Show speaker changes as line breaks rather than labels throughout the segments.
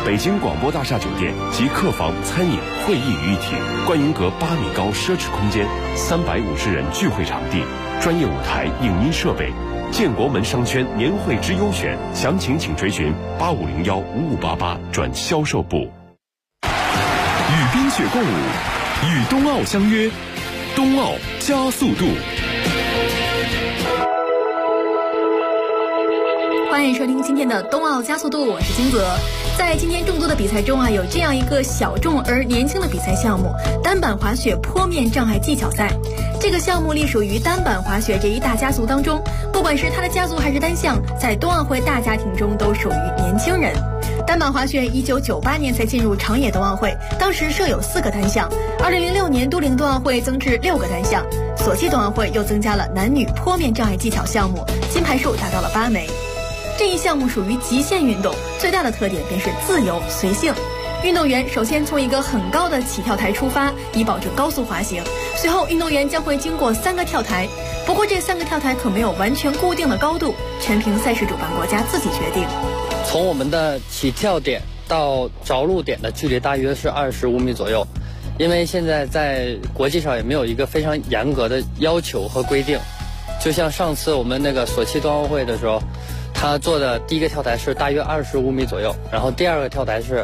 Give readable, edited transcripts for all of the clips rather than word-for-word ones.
北京广播大厦酒店集客房、餐饮、会议于一体，观云阁8米高奢侈空间，350人聚会场地，专业舞台、影音设备。建国门商圈年会之优选，详情请追询85015588转销售部。
与冰雪共舞，与冬奥相约，冬奥加速度。
欢迎收听今天的冬奥加速度，我是金泽。在今天众多的比赛中啊，有这样一个小众而年轻的比赛项目——单板滑雪坡面障碍技巧赛。这个项目隶属于单板滑雪这一大家族当中，不管是它的家族还是单项，在冬奥会大家庭中都属于年轻人。单板滑雪1998年才进入长野冬奥会，当时设有4个单项。2006年都灵冬奥会增至6个单项，索契冬奥会又增加了男女坡面障碍技巧项目，金牌数达到了8枚。这一项目属于极限运动，最大的特点便是自由随性。运动员首先从一个很高的起跳台出发，以保证高速滑行。随后运动员将会经过3个跳台，不过这3个跳台可没有完全固定的高度，全凭赛事主办国家自己决定。
从我们的起跳点到着陆点的距离大约是25米左右，因为现在在国际上也没有一个非常严格的要求和规定。就像上次我们那个索契冬奥会的时候，他做的第一个跳台是大约25米左右，然后第2个跳台是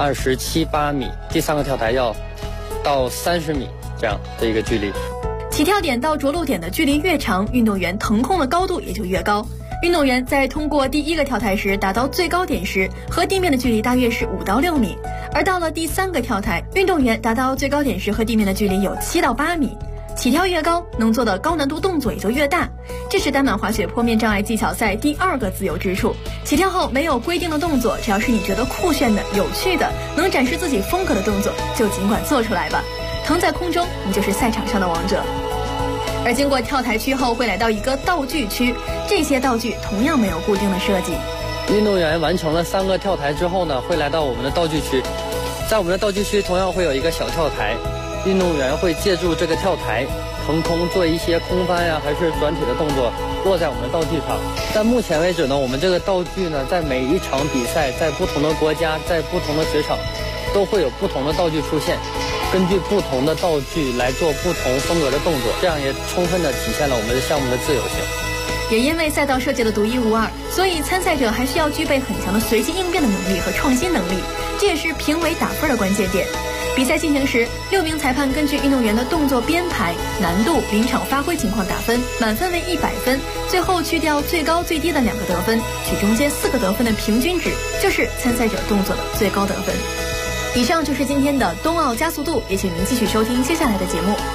27、8米，第3个跳台要到30米这样的一个距离。
起跳点到着陆点的距离越长，运动员腾空的高度也就越高。运动员在通过第1个跳台时达到最高点时，和地面的距离大约是5到6米，而到了第3个跳台，运动员达到最高点时和地面的距离有7到8米。起跳越高，能做的高难度动作也就越大，这是单板滑雪坡面障碍技巧赛第2个自由之处。起跳后没有规定的动作，只要是你觉得酷炫的、有趣的、能展示自己风格的动作，就尽管做出来吧。腾在空中，你就是赛场上的王者。而经过跳台区后，会来到一个道具区，这些道具同样没有固定的设计。
运动员完成了3个跳台之后呢，会来到我们的道具区，在我们的道具区同样会有一个小跳台。运动员会借助这个跳台腾空做一些空翻呀，还是转体的动作，落在我们的道具上。在目前为止呢，我们这个道具呢，在每一场比赛，在不同的国家，在不同的雪场，都会有不同的道具出现，根据不同的道具来做不同风格的动作，这样也充分的体现了我们的项目的自由性。
也因为赛道设计的独一无二，所以参赛者还需要具备很强的随机应变的能力和创新能力，这也是评委打分的关键点。比赛进行时，6名裁判根据运动员的动作编排、难度、临场发挥情况打分，满分为100分，最后去掉最高最低的2个得分，取中间4个得分的平均值，就是参赛者动作的最高得分。以上就是今天的冬奥加速度，也请您继续收听接下来的节目。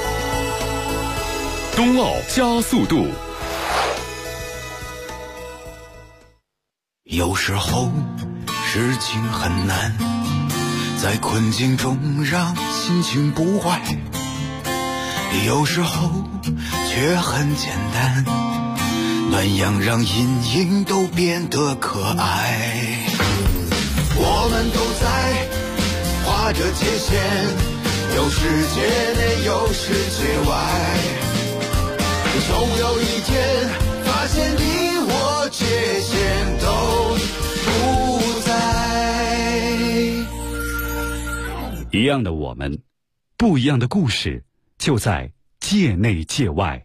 冬奥加速度。
有时候事情很难，在困境中让心情不坏，有时候却很简单，暖阳让阴影都变得可爱。我们都在划着界限，有世界内有世界外，总有一天发现你我界限都不在。
一样的我们，不一样的故事，就在界内界外。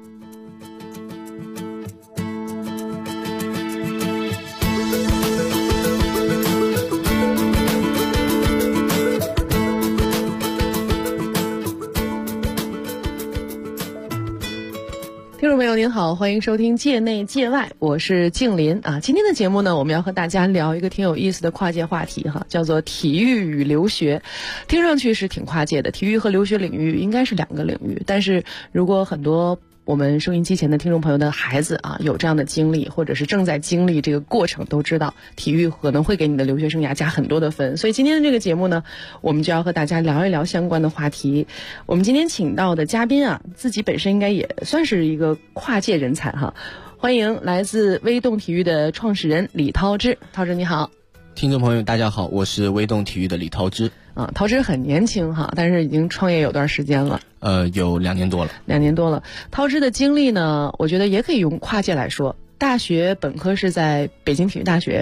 听众朋友您好，欢迎收听界内界外，我是静林啊。今天的节目呢，我们要和大家聊一个挺有意思的跨界话题哈，叫做体育与留学。听上去是挺跨界的，体育和留学领域应该是2个领域，但是如果很多我们收音机前的听众朋友的孩子啊，有这样的经历，或者是正在经历这个过程，都知道体育可能会给你的留学生涯加很多的分。所以今天的这个节目呢，我们就要和大家聊一聊相关的话题。我们今天请到的嘉宾啊，自己本身应该也算是一个跨界人才哈。欢迎来自微动体育的创始人李涛之。涛之你好。
听众朋友大家好，我是微动体育的李涛之。
涛之很年轻哈，但是已经创业有段时间了。
有2年多了。2
年多了。涛之的经历呢，我觉得也可以用跨界来说。大学本科是在北京体育大学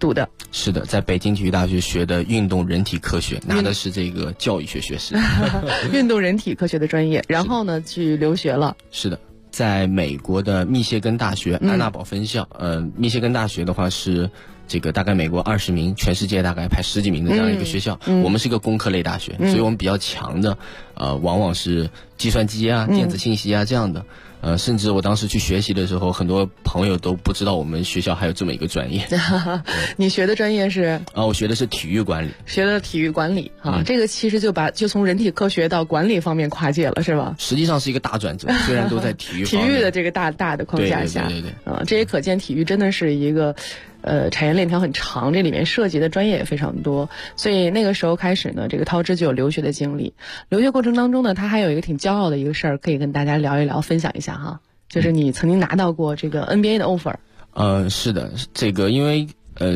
读的。
是的，在北京体育大学学的运动人体科学，拿的是这个教育学学士。
运动人体科学的专业，然后呢去留学了。
是的，在美国的密歇根大学安娜堡分校。密歇根大学的话是这个大概美国20名，全世界大概排10几名的这样一个学校。我们是一个工科类大学，所以我们比较强的往往是计算机啊、电子信息啊这样的。甚至我当时去学习的时候，很多朋友都不知道我们学校还有这么一个专业。
你学的专业是？
我学的是体育管理。
学的体育管理啊，这个其实就从人体科学到管理方面跨界了，是吧？
实际上是一个大转折，虽然都在体育方面。
体育的这个大的框架下，
对。
这也可见体育真的是一个产业链条很长，这里面涉及的专业也非常多。所以那个时候开始呢，这个涛之就有留学的经历。留学过程当中呢，他还有一个挺骄傲的一个事儿，可以跟大家聊一聊，分享一下哈。就是你曾经拿到过这个 NBA 的 offer。
是的，这个因为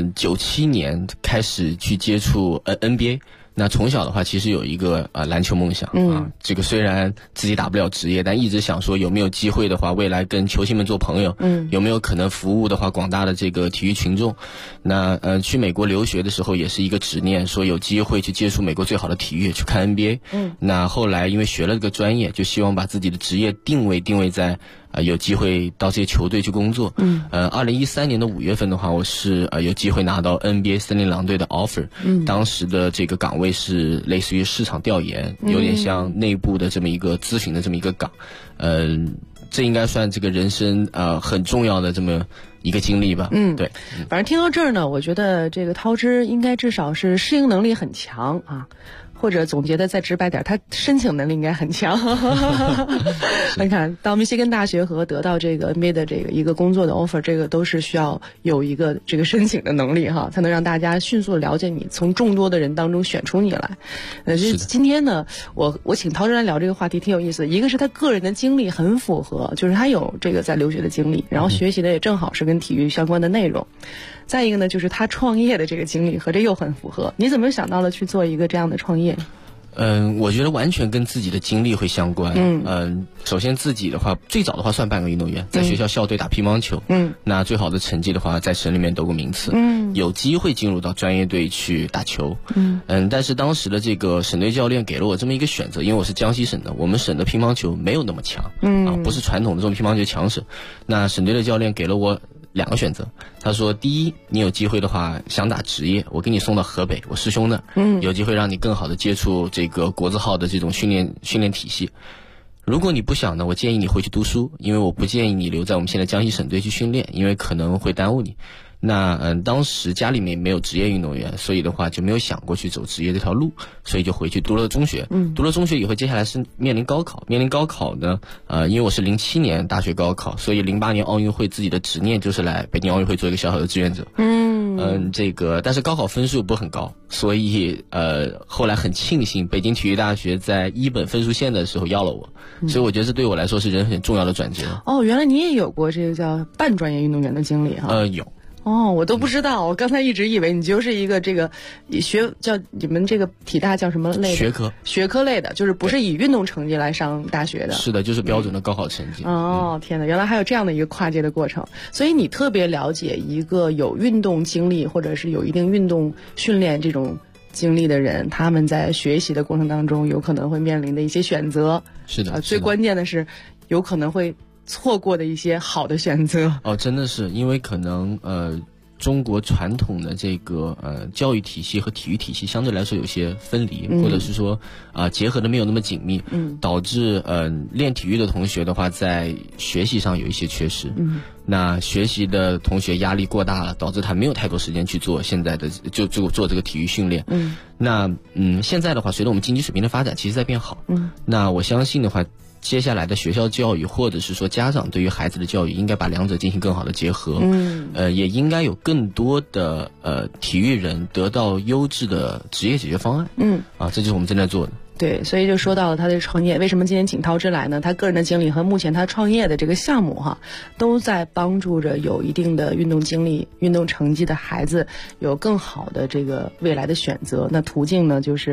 97年开始去接触NBA。那从小的话，其实有一个篮球梦想啊。这个虽然自己打不了职业，但一直想说有没有机会的话，未来跟球星们做朋友，有没有可能服务的话广大的这个体育群众。那去美国留学的时候也是一个执念，说有机会去接触美国最好的体育，去看 NBA。那后来因为学了这个专业，就希望把自己的职业定位在有机会到这些球队去工作。2013年的5月份的话，我是有机会拿到 NBA 森林狼队的 offer。当时的这个岗位是类似于市场调研，有点像内部的这么一个咨询的这么一个岗。这应该算这个人生很重要的这么一个经历吧。对。
反正听到这儿呢，我觉得这个涛之应该至少是适应能力很强啊。或者总结的再直白点，他申请能力应该很强。你看到密歇根大学和得到这个 NBA 的这个一个工作的 offer， 这个都是需要有一个这个申请的能力哈，才能让大家迅速了解你，从众多的人当中选出你来。就是今天呢，我请涛之来聊这个话题挺有意思的。一个是他个人的经历很符合，就是他有这个在留学的经历，然后学习的也正好是跟体育相关的内容。再一个呢，就是他创业的这个经历和这又很符合。你怎么想到了去做一个这样的创业？
我觉得完全跟自己的经历会相关。首先自己的话，最早的话算半个运动员，在学校校队打乒乓球。那最好的成绩的话，在省里面得过名次。有机会进入到专业队去打球。但是当时的这个省队教练给了我这么一个选择，因为我是江西省的，我们省的乒乓球没有那么强。不是传统的这种乒乓球强省。那省队的教练给了我2个选择，他说第一，你有机会的话想打职业，我给你送到河北，我师兄那儿，有机会让你更好的接触这个国字号的这种训练体系。如果你不想呢，我建议你回去读书，因为我不建议你留在我们现在江西省队去训练，因为可能会耽误你。那当时家里面没有职业运动员，所以的话就没有想过去走职业这条路，所以就回去读了中学。读了中学以后，接下来是面临高考。面临高考呢，因为我是07年大学高考，所以08年奥运会自己的执念就是来北京奥运会做一个小小的志愿者。但是高考分数不是很高，所以后来很庆幸北京体育大学在1本分数线的时候要了我，所以我觉得这对我来说是人很重要的转折。
原来你也有过这个叫半专业运动员的经历哈？
有。
我都不知道，我刚才一直以为你就是一个这个叫你们这个体大叫什么类的学科类的，就是不是以运动成绩来上大学的。
是的，就是标准的高考成绩。
天哪，原来还有这样的一个跨界的过程。所以你特别了解一个有运动经历或者是有一定运动训练这种经历的人，他们在学习的过程当中有可能会面临的一些选择。
是的，
最关键的是有可能会错过的一些好的选择。
真的是因为可能中国传统的这个教育体系和体育体系相对来说有些分离，或者是说结合的没有那么紧密，导致练体育的同学的话在学习上有一些缺失。那学习的同学压力过大了，导致他没有太多时间去做现在的就做这个体育训练。那现在的话，随着我们经济水平的发展，其实在变好。那我相信的话，接下来的学校教育或者是说家长对于孩子的教育应该把两者进行更好的结合。也应该有更多的体育人得到优质的职业解决方案。这就是我们正在做的。
对，所以就说到了他的创业。为什么今天请涛之来呢？他个人的经历和目前他创业的这个项目都在帮助着有一定的运动经历、运动成绩的孩子有更好的这个未来的选择。那途径呢，就是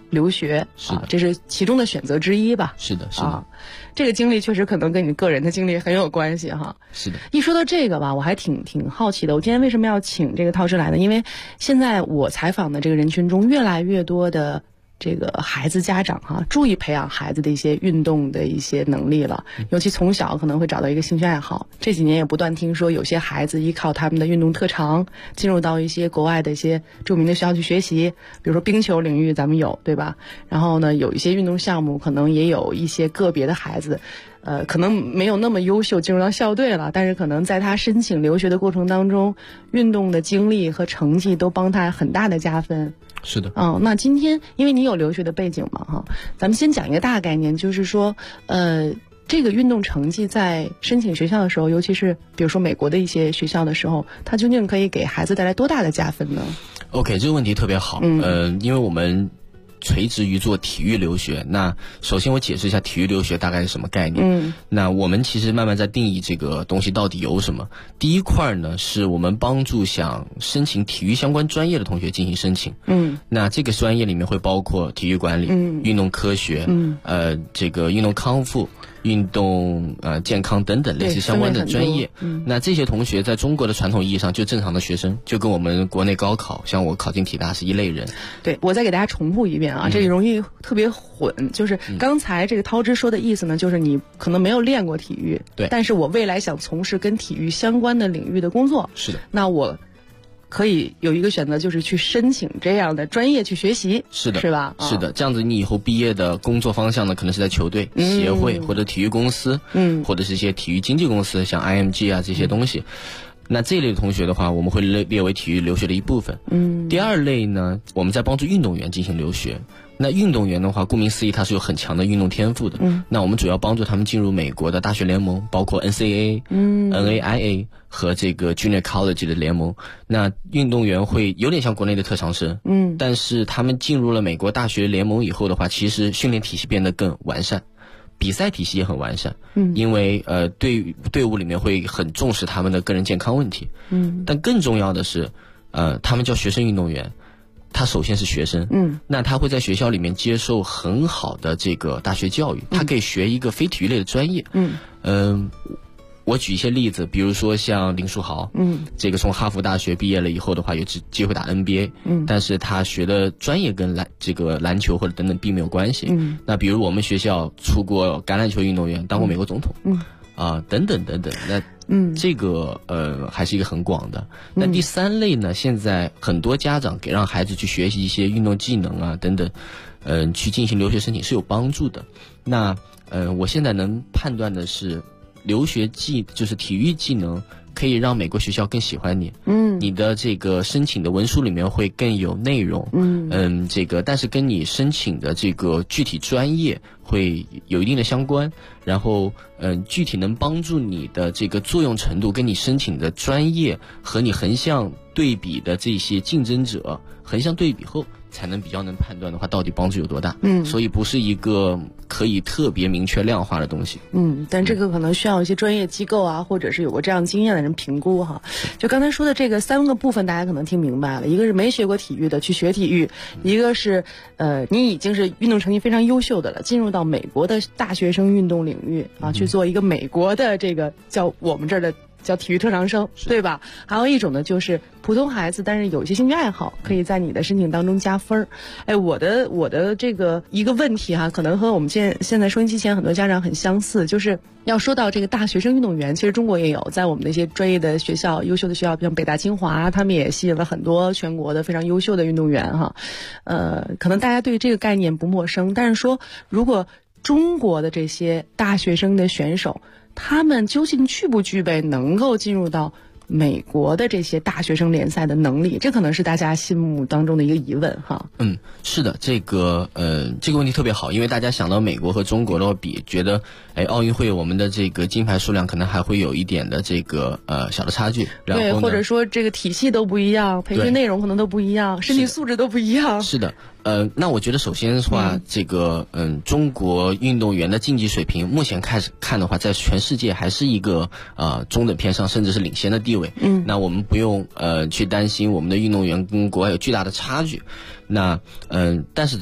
留学，
是的，
这是其中的选择之一吧？
是的，是的。
这个经历确实可能跟你个人的经历很有关系哈。
是的。
一说到这个吧，我还挺好奇的。我今天为什么要请这个涛师来呢？因为现在我采访的这个人群中，越来越多的这个孩子家长注意培养孩子的一些运动的一些能力了，尤其从小可能会找到一个兴趣爱好。这几年也不断听说有些孩子依靠他们的运动特长进入到一些国外的一些著名的学校去学习，比如说冰球领域咱们有，对吧？然后呢，有一些运动项目可能也有一些个别的孩子可能没有那么优秀进入到校队了，但是可能在他申请留学的过程当中，运动的经历和成绩都帮他很大的加分。
是的。
那今天因为你有留学的背景嘛咱们先讲一个大概念，就是说这个运动成绩在申请学校的时候，尤其是比如说美国的一些学校的时候，它究竟可以给孩子带来多大的加分呢？
OK， 这个问题特别好。因为我们垂直于做体育留学，那首先我解释一下体育留学大概是什么概念。那我们其实慢慢在定义这个东西到底有什么。第一块呢，是我们帮助想申请体育相关专业的同学进行申请。那这个专业里面会包括体育管理、运动科学、这个运动康复、运动健康等等类似相关的专业。那这些同学在中国的传统意义上就正常的学生，就跟我们国内高考像我考进体大是一类人。
对，我再给大家重复一遍这里容易特别混。就是刚才这个涛之说的意思呢，就是你可能没有练过体育，
对，
但是我未来想从事跟体育相关的领域的工作，
是的，
那我可以有一个选择，就是去申请这样的专业去学习。
是的，
是吧？
是的，这样子你以后毕业的工作方向呢，可能是在球队、协会或者体育公司，或者是一些体育经纪公司，像 IMG 这些东西。那这一类的同学的话，我们会列为体育留学的一部分。第二类呢，我们在帮助运动员进行留学。那运动员的话，顾名思义，他是有很强的运动天赋的。那我们主要帮助他们进入美国的大学联盟，包括 NCAA、NAIA 和这个 Junior College 的联盟。那运动员会有点像国内的特长生，但是他们进入了美国大学联盟以后的话，其实训练体系变得更完善。比赛体系也很完善，因为队伍里面会很重视他们的个人健康问题，但更重要的是，他们叫学生运动员，他首先是学生，那他会在学校里面接受很好的这个大学教育，他可以学一个非体育类的专业，我举一些例子，比如说像林书豪，这个从哈佛大学毕业了以后的话，有机会打 NBA，但是他学的专业跟篮球或者等等并没有关系。那比如我们学校出过橄榄球运动员，当过美国总统，等等等等。那这个还是一个很广的。那第三类呢，现在很多家长给让孩子去学习一些运动技能等等，去进行留学申请是有帮助的。那我现在能判断的是，留学就是体育技能可以让美国学校更喜欢你，你的这个申请的文书里面会更有内容，但是跟你申请的这个具体专业会有一定的相关，然后具体能帮助你的这个作用程度跟你申请的专业和你横向对比的这些竞争者横向对比后，才能比较能判断的话到底帮助有多大。所以不是一个可以特别明确量化的东西。
但这个可能需要一些专业机构或者是有过这样经验的人评估就刚才说的这个3个部分，大家可能听明白了。一个是没学过体育的去学体育，一个是你已经是运动成绩非常优秀的了，进入到美国的大学生运动领域去做一个美国的这个叫我们这儿的叫体育特长生，对吧？还有一种呢，就是普通孩子，但是有一些兴趣爱好，可以在你的申请当中加分。我的这个一个问题可能和我们现在收音机前很多家长很相似，就是要说到这个大学生运动员，其实中国也有，在我们的一些专业的学校、优秀的学校，像北大、清华，他们也吸引了很多全国的非常优秀的运动员可能大家对这个概念不陌生，但是说如果中国的这些大学生的选手，他们究竟具不具备能够进入到美国的这些大学生联赛的能力？这可能是大家心目当中的一个疑问
是的，这个问题特别好，因为大家想到美国和中国的比，觉得奥运会我们的这个金牌数量可能还会有一点的这个小的差距，然后
对，或者说这个体系都不一样，培训内容可能都不一样，身体素质都不一样。
是的。那我觉得首先的话，这个中国运动员的竞技水平目前开始看的话，在全世界还是一个中等偏上，甚至是领先的地位。那我们不用去担心我们的运动员跟国外有巨大的差距。那但是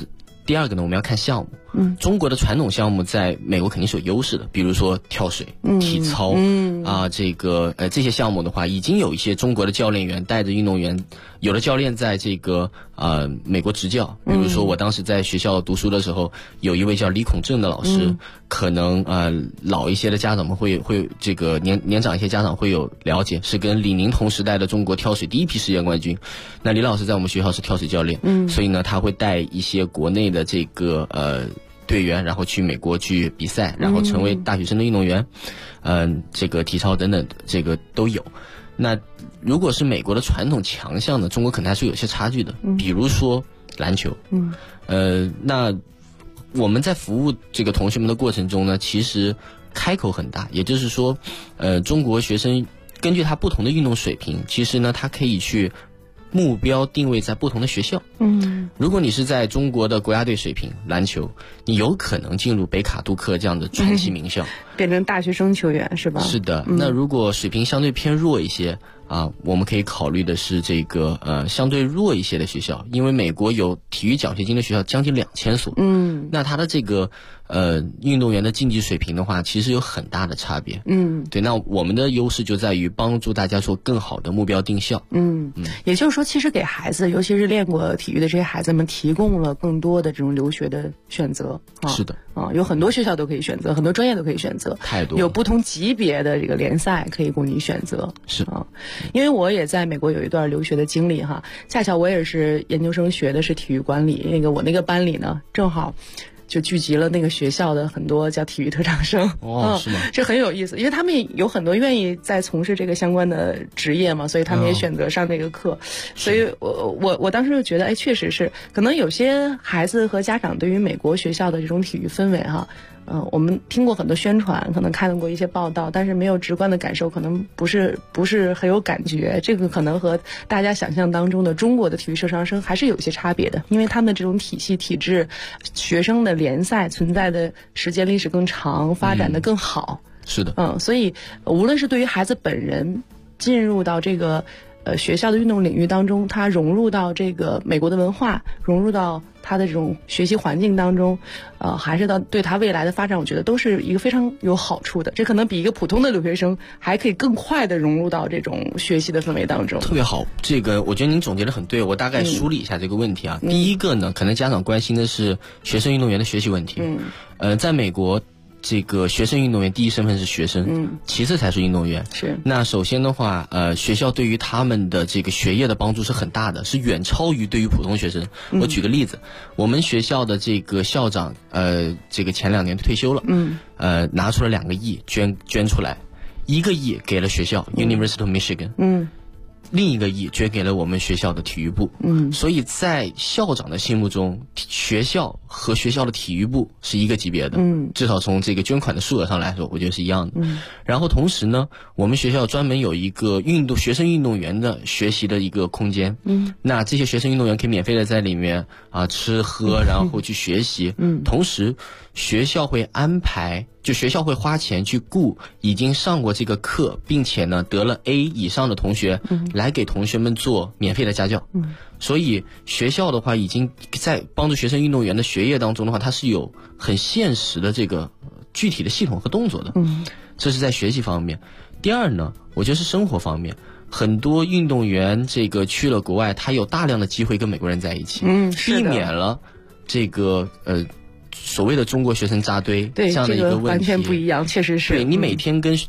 第二个呢，我们要看项目。中国的传统项目在美国肯定是有优势的，比如说跳水、体操这些项目的话，已经有一些中国的教练员带着运动员，有的教练在这个美国执教。比如说我当时在学校读书的时候，有一位叫李孔正的老师，可能老一些的家长们会这个年长一些家长会有了解，是跟李宁同时代的中国跳水第一批世界冠军。那李老师在我们学校是跳水教练，所以呢他会带一些国内的这个队员，然后去美国去比赛，然后成为大学生的运动员，这个体操等等这个都有。那如果是美国的传统强项呢，中国可能还是有些差距的，比如说篮球。那我们在服务这个同学们的过程中呢，其实开口很大，也就是说，中国学生根据他不同的运动水平，其实呢，他可以去目标定位在不同的学校。如果你是在中国的国家队水平篮球，你有可能进入北卡杜克这样的传奇名校，
变成大学生球员是吧？
是的。那如果水平相对偏弱一些我们可以考虑的是这个相对弱一些的学校，因为美国有体育奖学金的学校将近2000所。那它的这个运动员的竞技水平的话，其实有很大的差别。对，那我们的优势就在于帮助大家做更好的目标定校。
也就是说，其实给孩子，尤其是练过体育的这些孩子们，提供了更多的这种留学的选择。
是的。
有很多学校都可以选择，很多专业都可以选择，
太多，
有不同级别的这个联赛可以供你选择。
是
因为我也在美国有一段留学的经历哈，恰巧我也是研究生学的是体育管理，我那个班里呢，正好就聚集了那个学校的很多叫体育特长生。
是吗？
这很有意思，因为他们有很多愿意在从事这个相关的职业嘛，所以他们也选择上这个课。所以我当时就觉得，确实是，可能有些孩子和家长对于美国学校的这种体育氛围哈，我们听过很多宣传，可能看到过一些报道，但是没有直观的感受，可能不是很有感觉。这个可能和大家想象当中的中国的体育特长生还是有一些差别的，因为他们这种体系体制，学生的联赛存在的时间历史更长，发展的更好。
是的。
所以无论是对于孩子本人进入到这个学校的运动领域当中，他融入到这个美国的文化，融入到他的这种学习环境当中，还是到对他未来的发展，我觉得都是一个非常有好处的。这可能比一个普通的留学生还可以更快的融入到这种学习的氛围当中。
特别好，这个我觉得您总结得很对，我大概梳理一下这个问题第一个呢，可能家长关心的是学生运动员的学习问题。在美国，这个学生运动员第一身份是学生，其次才是运动员。
是。
那首先的话，学校对于他们的这个学业的帮助是很大的，是远超于对于普通学生。我举个例子，我们学校的这个校长，这个前2年退休了，拿出了2个亿捐出来，1个亿给了学校University of Michigan，另1个亿捐给了我们学校的体育部。所以在校长的心目中，学校和学校的体育部是一个级别的。至少从这个捐款的数额上来说，我觉得是一样的。然后同时呢，我们学校专门有一个学生运动员的学习的一个空间。那这些学生运动员可以免费的在里面吃喝，然后去学习。同时学校会安排，学校会花钱去雇已经上过这个课，并且呢得了 A 以上的同学，来给同学们做免费的家教。所以学校的话，已经在帮助学生运动员的学业当中的话，它是有很现实的这个具体的系统和动作的。这是在学习方面。第二呢，我觉得是生活方面，很多运动员这个去了国外，他有大量的机会跟美国人在一起，避免了这个所谓的中国学生扎堆这样的一个问题。
完全不一样，确实是。
对，你每天跟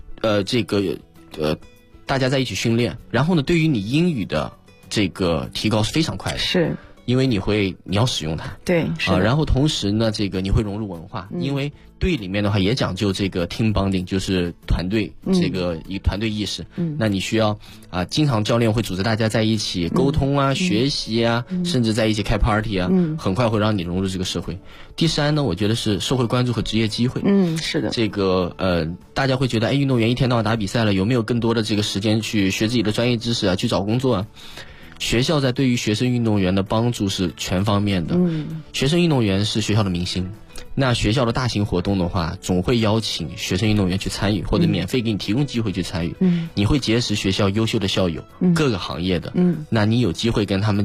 大家在一起训练，然后呢，对于你英语的这个提高是非常快的。是。因为你要使用它。对，是。然后同时呢，这个你会融入文化，因为队里面的话也讲究这个 team bonding， 就是团队这个一团队意识。那你需要经常教练会组织大家在一起沟通学习甚至在一起开 party 很快会让你融入这个社会。第三呢，我觉得是社会关注和职业机会。是的。这个大家会觉得，运动员一天到晚打比赛了，有没有更多的这个时间去学自己的专业知识去找工作学校在对于学生运动员的帮助是全方面的。学生运动员是学校的明星，那学校的大型活动的话，总会邀请学生运动员去参与，或者免费给你提供机会去参与。你会结识学校优秀的校友，各个行业的。那你有机会跟他们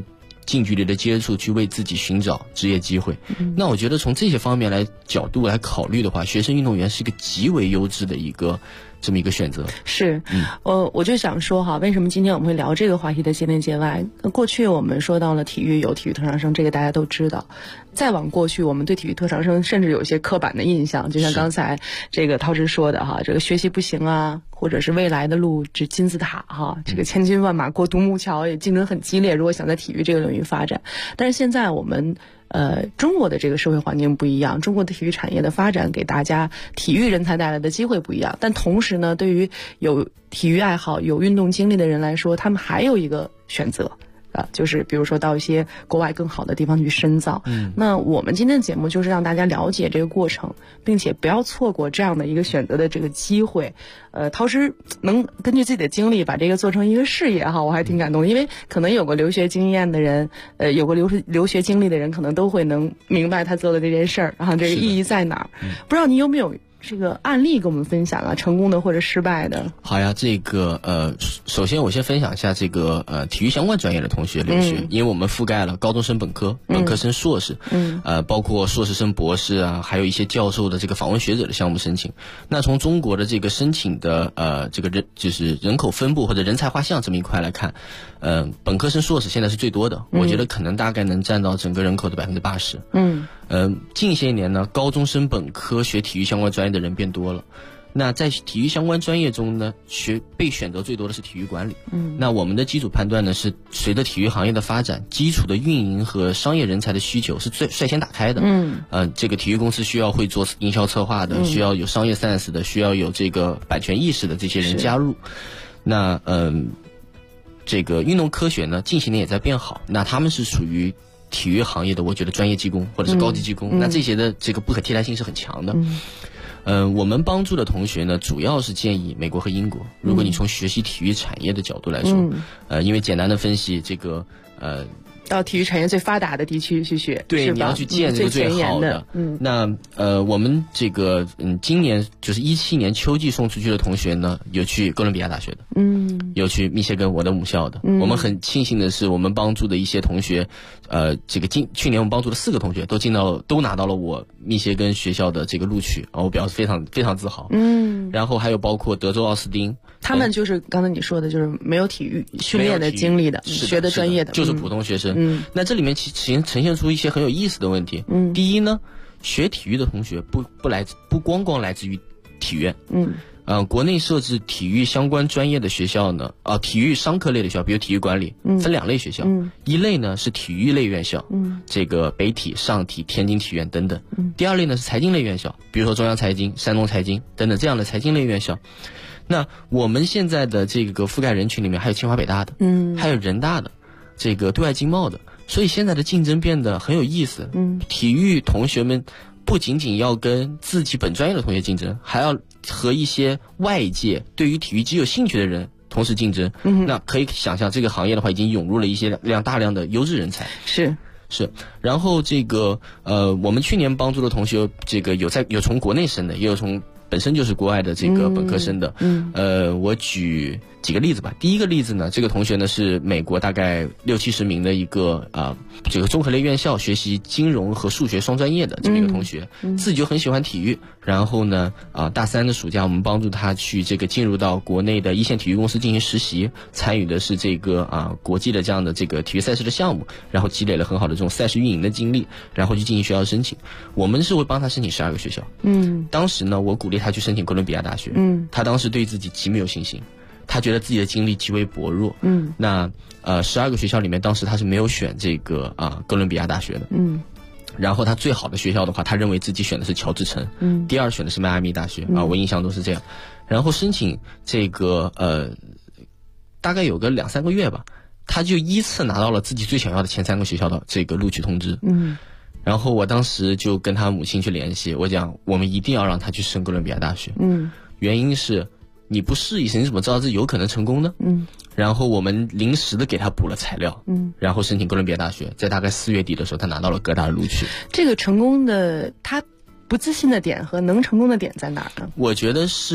近距离的接触，去为自己寻找职业机会。那我觉得从这些方面角度来考虑的话，学生运动员是一个极为优质的这么一个选择。
是，我就想说哈，为什么今天我们会聊这个话题的界内界外？过去我们说到了体育有体育特长生，这个大家都知道。再往过去，我们对体育特长生甚至有一些刻板的印象，就像刚才这个涛师说的哈，这个学习不行啊，或者是未来的路只金字塔哈，这个千军万马过独木桥，也竞争很激烈。如果想在体育这个领域发展，但是现在我们中国的这个社会环境不一样，中国的体育产业的发展给大家体育人才带来的机会不一样，但同时呢，对于有体育爱好、有运动经历的人来说，他们还有一个选择。就是比如说到一些国外更好的地方去深造。那我们今天的节目就是让大家了解这个过程，并且不要错过这样的一个选择的这个机会。涛师能根据自己的经历把这个做成一个事业哈，我还挺感动的，因为可能有过留学经验的人，有过留学经历的人，可能都会能明白他做的这件事儿，然后这个意义在哪儿。不知道你有没有这个案例跟我们分享啊，成功的或者失败的？
好呀，这个首先我先分享一下这个体育相关专业的同学留学，因为我们覆盖了高中生本科、本科生硕士，包括硕士生博士啊，还有一些教授的这个访问学者的项目申请。那从中国的这个申请的这个就是人口分布或者人才画像这么一块来看，本科生硕士现在是最多的，我觉得可能大概能占到整个人口的80%。近些年呢，高中生本科学体育相关专业的人变多了。那在体育相关专业中呢，被选择最多的是体育管理。那我们的基础判断呢是，随着体育行业的发展，基础的运营和商业人才的需求是率先打开的。这个体育公司需要会做营销策划的，需要有商业 sense 的，需要有这个版权意识的这些人加入。那这个运动科学呢，近些年也在变好。那他们是属于体育行业的，我觉得专业技工或者是高级技工，那这些的这个不可替代性是很强的。我们帮助的同学呢，主要是建议美国和英国。如果你从学习体育产业的角度来说，因为简单的分析这个
到体育产业最发达的地区去学，
对，你要去见这个最好的。那我们这个今年就是17年秋季送出去的同学呢，有去哥伦比亚大学的，有去密歇根我的母校的。我们很庆幸的是，我们帮助的一些同学，这个去年我们帮助的4个同学都拿到了我密歇根学校的这个录取，我表示非常非常自豪。然后还有包括德州奥斯汀，
他们就是刚才你说的，就是没有体育训练的经历的，学的专业的，
就是普通学生。那这里面其实呈现出一些很有意思的问题。第一呢，学体育的同学不光光来自于体院。国内设置体育相关专业的学校呢，体育商科类的学校，比如体育管理，分2类学校。一类呢是体育类院校，这个北体、上体、天津体院等等。第2类呢是财经类院校，比如说中央财经、山东财经等等这样的财经类院校。那我们现在的这个覆盖人群里面还有清华北大的，还有人大的，这个对外经贸的，所以现在的竞争变得很有意思。体育同学们不仅仅要跟自己本专业的同学竞争，还要和一些外界对于体育极有兴趣的人同时竞争。那可以想象，这个行业的话已经涌入了一些大量的优质人才。是。然后这个我们去年帮助的同学，这个有从国内生的，也有从本身就是国外的这个本科生的。我举几个例子吧。第一个例子呢，这个同学呢是美国大概60-70名的一个这个综合类院校学习金融和数学双专业的这么一个同学，自己就很喜欢体育。然后呢大3的暑假，我们帮助他去这个进入到国内的一线体育公司进行实习，参与的是这个国际的这样的这个体育赛事的项目，然后积累了很好的这种赛事运营的经历，然后去进行学校申请。我们是会帮他申请12个学校。当时呢，我鼓励他去申请哥伦比亚大学。他当时对自己极没有信心，他觉得自己的经历极为薄弱。那12个学校里面，当时他是没有选这个哥伦比亚大学的。然后他最好的学校的话，他认为自己选的是乔治城。第2选的是迈阿密大学。我印象都是这样。然后申请这个大概有个2-3个月吧，他就依次拿到了自己最想要的前3个学校的这个录取通知。然后我当时就跟他母亲去联系，我讲我们一定要让他去升哥伦比亚大学。原因是你不试一试，你怎么知道是有可能成功呢？然后我们临时的给他补了材料，然后申请哥伦比亚大学，在大概4月底的时候，他拿到了哥大的录取。
这个成功的他不自信的点和能成功的点在哪儿呢？
我觉得是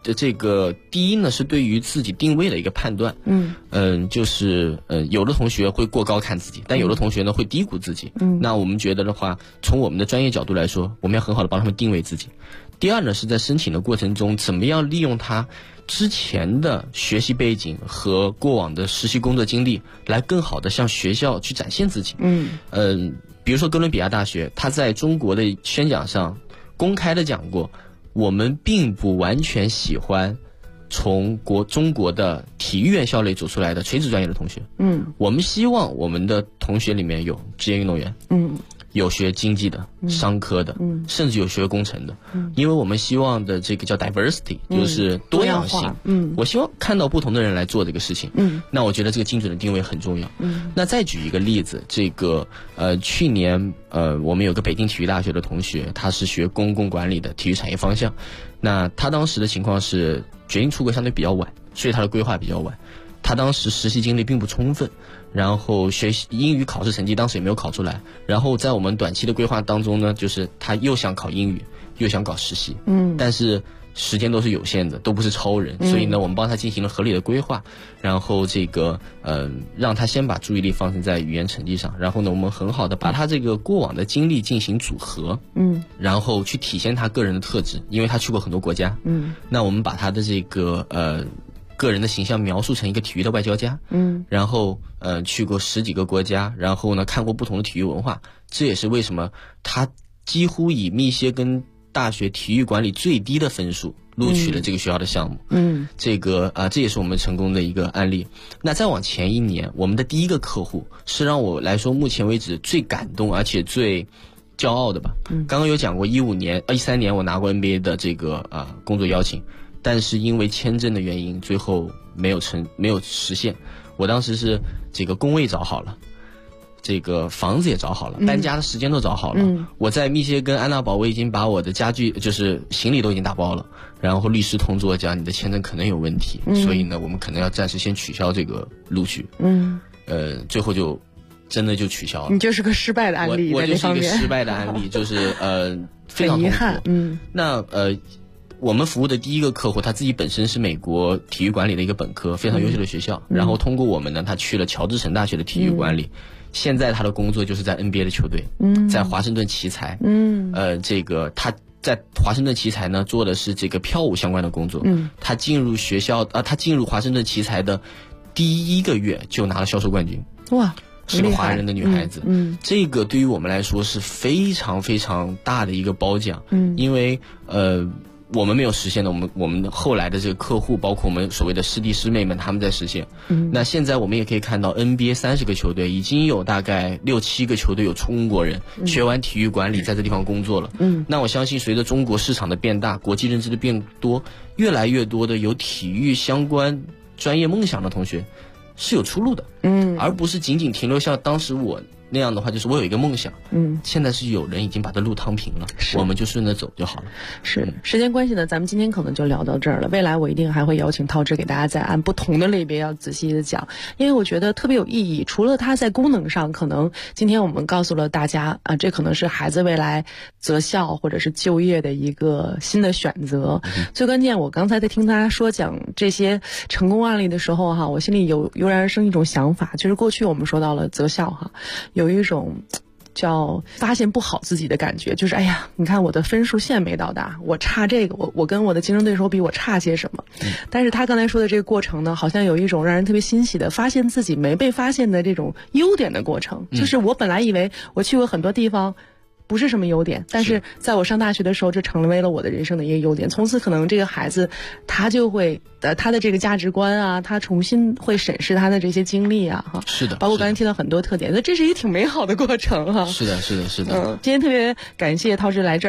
这个第一呢是对于自己定位的一个判断，就是有的同学会过高看自己，但有的同学呢会低估自己。那我们觉得的话，从我们的专业角度来说，我们要很好的帮他们定位自己。第二呢是在申请的过程中，怎么样利用他之前的学习背景和过往的实习工作经历，来更好的向学校去展现自己。比如说哥伦比亚大学，他在中国的宣讲上公开的讲过，我们并不完全喜欢从中国的体育院校内走出来的垂直专业的同学。我们希望我们的同学里面有职业运动员，有学经济的、商科的，甚至有学工程的。因为我们希望的这个叫 diversity，就是多样性。我希望看到不同的人来做这个事情。那我觉得这个精准的定位很重要。那再举一个例子，这个去年我们有个北京体育大学的同学，他是学公共管理的体育产业方向。那他当时的情况是决定出国相对比较晚，所以他的规划比较晚。他当时实习经历并不充分，然后学习英语考试成绩当时也没有考出来，然后在我们短期的规划当中呢，就是他又想考英语又想搞实习，但是时间都是有限的，都不是超人，所以呢我们帮他进行了合理的规划，然后这个让他先把注意力放在在语言成绩上，然后呢我们很好的把他这个过往的经历进行组合，然后去体现他个人的特质，因为他去过很多国家，那我们把他的这个个人的形象描述成一个体育的外交家，然后去过10几个国家，然后呢看过不同的体育文化，这也是为什么他几乎以密歇根大学体育管理最低的分数录取了这个学校的项目。这个这也是我们成功的一个案例。那再往前一年，我们的第一个客户是让我来说目前为止最感动而且最骄傲的吧。刚刚有讲过13年我拿过 NBA 的这个工作邀请，但是因为签证的原因最后没有实现。我当时是这个工位找好了，这个房子也找好了，搬家的时间都找好了。我在密歇根安娜堡，我已经把我的家具就是行李都已经打包了，然后律师通知我讲你的签证可能有问题，所以呢我们可能要暂时先取消这个录取。最后就真的就取消了。
你就是个失败的案例，
我就是一个失败的案例，就是非常
遗憾。
那我们服务的第一个客户，他自己本身是美国体育管理的一个本科，非常优秀的学校，然后通过我们呢，他去了乔治城大学的体育管理。现在他的工作就是在 NBA 的球队，在华盛顿奇才。这个他在华盛顿奇才呢做的是这个票务相关的工作。他进入他进入华盛顿奇才的第一个月就拿了销售冠军。哇！是个华人的女孩子。这个对于我们来说是非常非常大的一个褒奖。因为我们没有实现的，我们后来的这个客户，包括我们所谓的师弟师妹们，他们在实现。那现在我们也可以看到 NBA 30个球队已经有大概6、7个球队有中国人学完体育管理在这地方工作了。那我相信随着中国市场的变大，国际认知的变多，越来越多的有体育相关专业梦想的同学是有出路的。而不是仅仅停留像当时我那样的话，就是我有一个梦想，现在是有人已经把这路趟平了，我们就顺着走就好了。
是时间关系呢，咱们今天可能就聊到这儿了。未来我一定还会邀请涛志给大家再按不同的类别要仔细的讲，因为我觉得特别有意义。除了它在功能上，可能今天我们告诉了大家这可能是孩子未来择校或者是就业的一个新的选择。最关键，我刚才在听他说讲这些成功案例的时候我心里油然而生一种想法，就是过去我们说到了择校有一种叫发现不好自己的感觉，就是哎呀，你看我的分数线没到达，我差这个，我跟我的竞争对手比我差些什么。但是他刚才说的这个过程呢，好像有一种让人特别欣喜的发现自己没被发现的这种优点的过程。就是我本来以为我去过很多地方不是什么优点，但是在我上大学的时候，这成为了我的人生的一个优点。从此可能这个孩子他就会他的这个价值观他重新会审视他的这些经历
是的，
包括刚才提到很多特点，那这是一个挺美好的过程
是的。
今天特别感谢涛志来这儿。